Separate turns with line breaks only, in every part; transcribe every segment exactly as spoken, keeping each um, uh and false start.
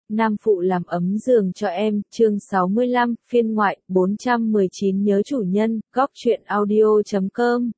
Nam phụ làm ấm giường cho em, chương sáu mươi lăm, phiên ngoại, bốn trăm mười chín nhớ chủ nhân, góc truyện audio chấm com.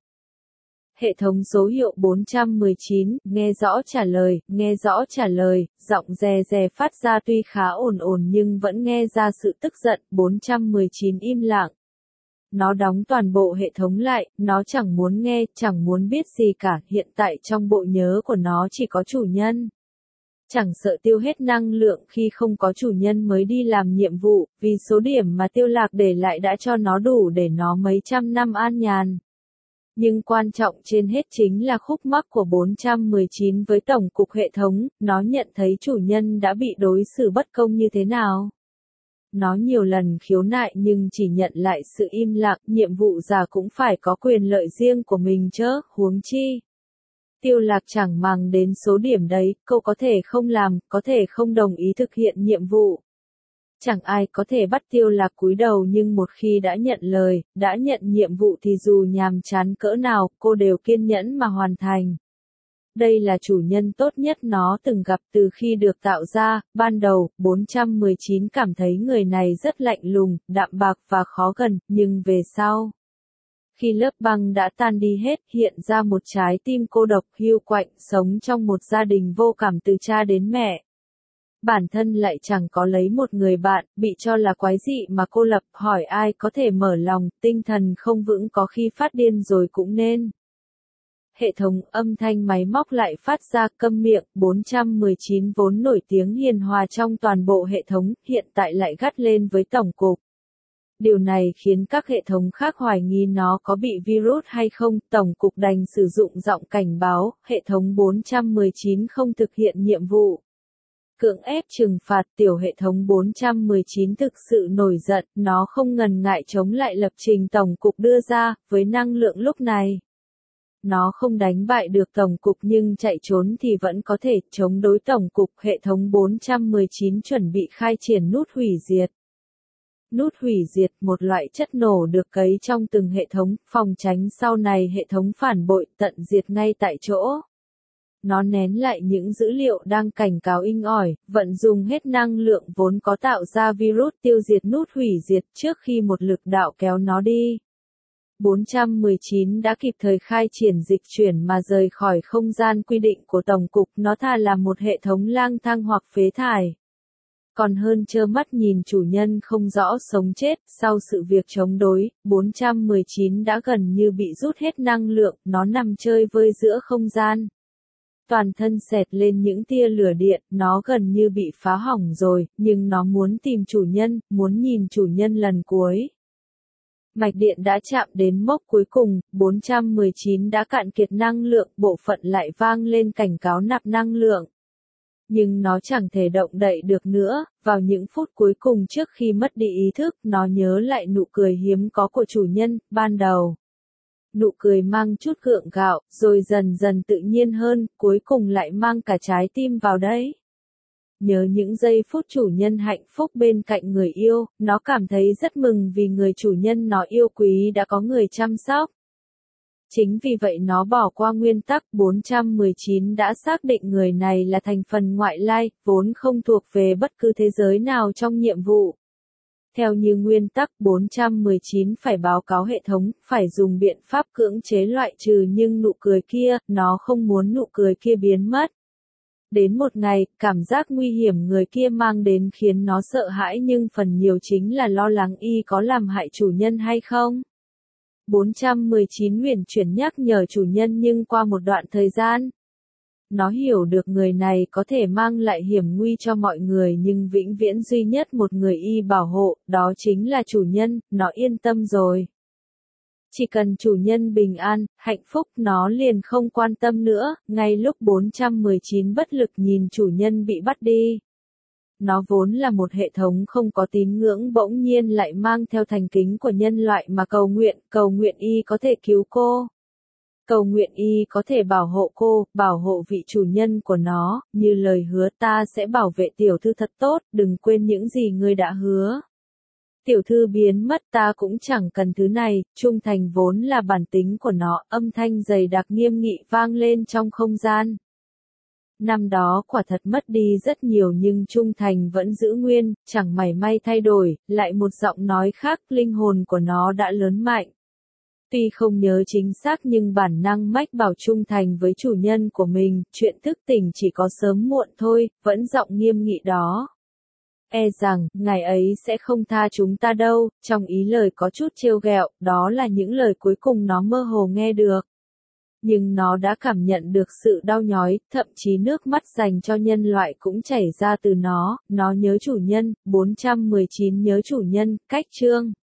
Hệ thống số hiệu bốn trăm mười chín, nghe rõ trả lời, nghe rõ trả lời, giọng rè rè phát ra tuy khá ồn ồn nhưng vẫn nghe ra sự tức giận, bốn trăm mười chín im lặng. Nó đóng toàn bộ hệ thống lại, nó chẳng muốn nghe, chẳng muốn biết gì cả, hiện tại trong bộ nhớ của nó chỉ có chủ nhân. Chẳng sợ tiêu hết năng lượng khi không có chủ nhân mới đi làm nhiệm vụ, vì số điểm mà Tiêu Lạc để lại đã cho nó đủ để nó mấy trăm năm an nhàn. Nhưng quan trọng trên hết chính là khúc mắc của bốn trăm mười chín với tổng cục hệ thống, nó nhận thấy chủ nhân đã bị đối xử bất công như thế nào. Nó nhiều lần khiếu nại nhưng chỉ nhận lại sự im lặng, nhiệm vụ giả cũng phải có quyền lợi riêng của mình chớ, huống chi. Tiêu Lạc chẳng màng đến số điểm đấy, cậu có thể không làm, có thể không đồng ý thực hiện nhiệm vụ. Chẳng ai có thể bắt Tiêu Lạc cúi đầu nhưng một khi đã nhận lời, đã nhận nhiệm vụ thì dù nhàm chán cỡ nào, cô đều kiên nhẫn mà hoàn thành. Đây là chủ nhân tốt nhất nó từng gặp từ khi được tạo ra, ban đầu, bốn trăm mười chín cảm thấy người này rất lạnh lùng, đạm bạc và khó gần, nhưng về sau. Khi lớp băng đã tan đi hết, hiện ra một trái tim cô độc hiu quạnh, sống trong một gia đình vô cảm từ cha đến mẹ. Bản thân lại chẳng có lấy một người bạn, bị cho là quái dị mà cô lập, hỏi ai có thể mở lòng, tinh thần không vững có khi phát điên rồi cũng nên. Hệ thống âm thanh máy móc lại phát ra câm miệng, bốn trăm mười chín vốn nổi tiếng hiền hòa trong toàn bộ hệ thống, hiện tại lại gắt lên với tổng cục. Điều này khiến các hệ thống khác hoài nghi nó có bị virus hay không, tổng cục đành sử dụng giọng cảnh báo, hệ thống bốn trăm mười chín không thực hiện nhiệm vụ. Cưỡng ép trừng phạt tiểu hệ thống bốn trăm mười chín thực sự nổi giận, nó không ngần ngại chống lại lập trình tổng cục đưa ra, với năng lượng lúc này. Nó không đánh bại được tổng cục nhưng chạy trốn thì vẫn có thể chống đối tổng cục, hệ thống bốn trăm mười chín chuẩn bị khai triển nút hủy diệt. Nút hủy diệt, một loại chất nổ được cấy trong từng hệ thống, phòng tránh sau này hệ thống phản bội, tận diệt ngay tại chỗ. Nó nén lại những dữ liệu đang cảnh cáo inh ỏi, vận dùng hết năng lượng vốn có tạo ra virus tiêu diệt nút hủy diệt trước khi một lực đạo kéo nó đi. bốn trăm mười chín đã kịp thời khai triển dịch chuyển mà rời khỏi không gian quy định của tổng cục, nó thà là một hệ thống lang thang hoặc phế thải. Còn hơn trơ mắt nhìn chủ nhân không rõ sống chết, sau sự việc chống đối, bốn trăm mười chín đã gần như bị rút hết năng lượng, nó nằm chơi vơi giữa không gian. Toàn thân xẹt lên những tia lửa điện, nó gần như bị phá hỏng rồi, nhưng nó muốn tìm chủ nhân, muốn nhìn chủ nhân lần cuối. Mạch điện đã chạm đến mốc cuối cùng, bốn trăm mười chín đã cạn kiệt năng lượng, bộ phận lại vang lên cảnh cáo nạp năng lượng. Nhưng nó chẳng thể động đậy được nữa, vào những phút cuối cùng trước khi mất đi ý thức, nó nhớ lại nụ cười hiếm có của chủ nhân, ban đầu. Nụ cười mang chút gượng gạo, rồi dần dần tự nhiên hơn, cuối cùng lại mang cả trái tim vào đấy. Nhớ những giây phút chủ nhân hạnh phúc bên cạnh người yêu, nó cảm thấy rất mừng vì người chủ nhân nó yêu quý đã có người chăm sóc. Chính vì vậy nó bỏ qua nguyên tắc bốn trăm mười chín đã xác định người này là thành phần ngoại lai, vốn không thuộc về bất cứ thế giới nào trong nhiệm vụ. Theo như nguyên tắc bốn trăm mười chín phải báo cáo hệ thống, phải dùng biện pháp cưỡng chế loại trừ nhưng nụ cười kia, nó không muốn nụ cười kia biến mất. Đến một ngày, cảm giác nguy hiểm người kia mang đến khiến nó sợ hãi nhưng phần nhiều chính là lo lắng y có làm hại chủ nhân hay không. bốn trăm mười chín huyền chuyển nhắc nhở chủ nhân nhưng qua một đoạn thời gian. Nó hiểu được người này có thể mang lại hiểm nguy cho mọi người nhưng vĩnh viễn duy nhất một người y bảo hộ, đó chính là chủ nhân, nó yên tâm rồi. Chỉ cần chủ nhân bình an, hạnh phúc nó liền không quan tâm nữa, ngay lúc bốn trăm mười chín bất lực nhìn chủ nhân bị bắt đi. Nó vốn là một hệ thống không có tín ngưỡng bỗng nhiên lại mang theo thành kính của nhân loại mà cầu nguyện, cầu nguyện y có thể cứu cô. Cầu nguyện y có thể bảo hộ cô, bảo hộ vị chủ nhân của nó, như lời hứa ta sẽ bảo vệ tiểu thư thật tốt, đừng quên những gì ngươi đã hứa. Tiểu thư biến mất ta cũng chẳng cần thứ này, trung thành vốn là bản tính của nó, âm thanh dày đặc nghiêm nghị vang lên trong không gian. năm đó quả thật mất đi rất nhiều nhưng trung thành vẫn giữ nguyên, chẳng mảy may thay đổi, lại một giọng nói khác, linh hồn của nó đã lớn mạnh. Tuy không nhớ chính xác nhưng bản năng mách bảo trung thành với chủ nhân của mình, chuyện thức tỉnh chỉ có sớm muộn thôi, vẫn giọng nghiêm nghị đó. E rằng, ngài ấy sẽ không tha chúng ta đâu, trong ý lời có chút trêu ghẹo, đó là những lời cuối cùng nó mơ hồ nghe được. Nhưng nó đã cảm nhận được sự đau nhói, thậm chí nước mắt dành cho nhân loại cũng chảy ra từ nó, nó nhớ chủ nhân, bốn trăm mười chín nhớ chủ nhân, cách chương.